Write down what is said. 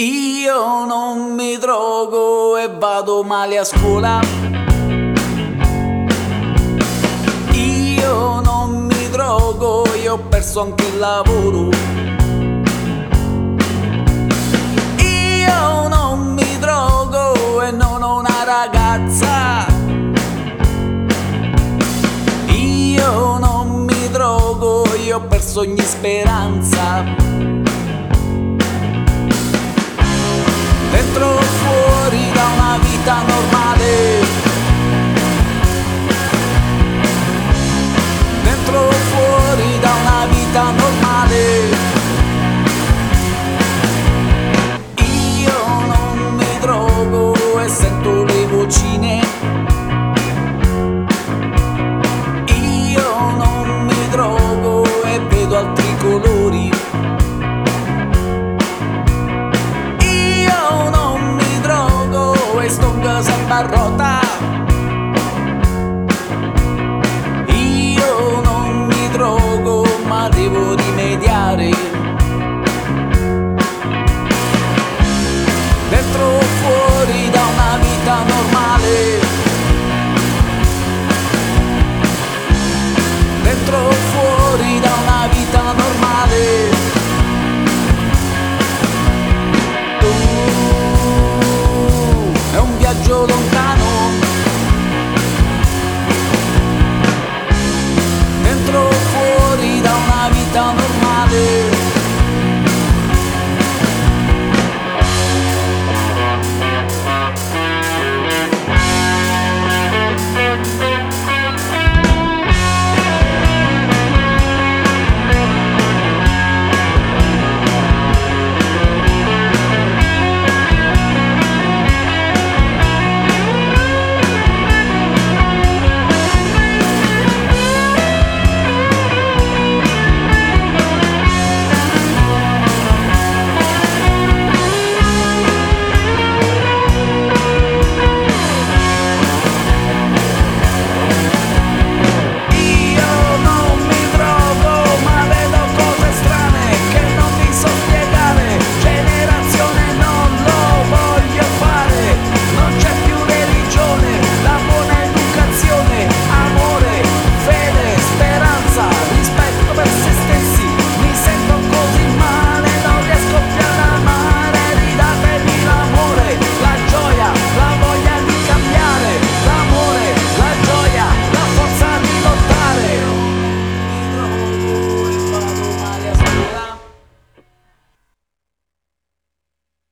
Io non mi drogo e vado male a scuola. Io non mi drogo e ho perso anche il lavoro. Io non mi drogo e non ho una ragazza. Io non mi drogo e ho perso ogni speranza. Dentro o fuori da una vita normale. Dentro o fuori da una vita normale. Io non mi drogo e sento le vocine. Io non mi drogo e vedo altri colori. Sto in casa barrota.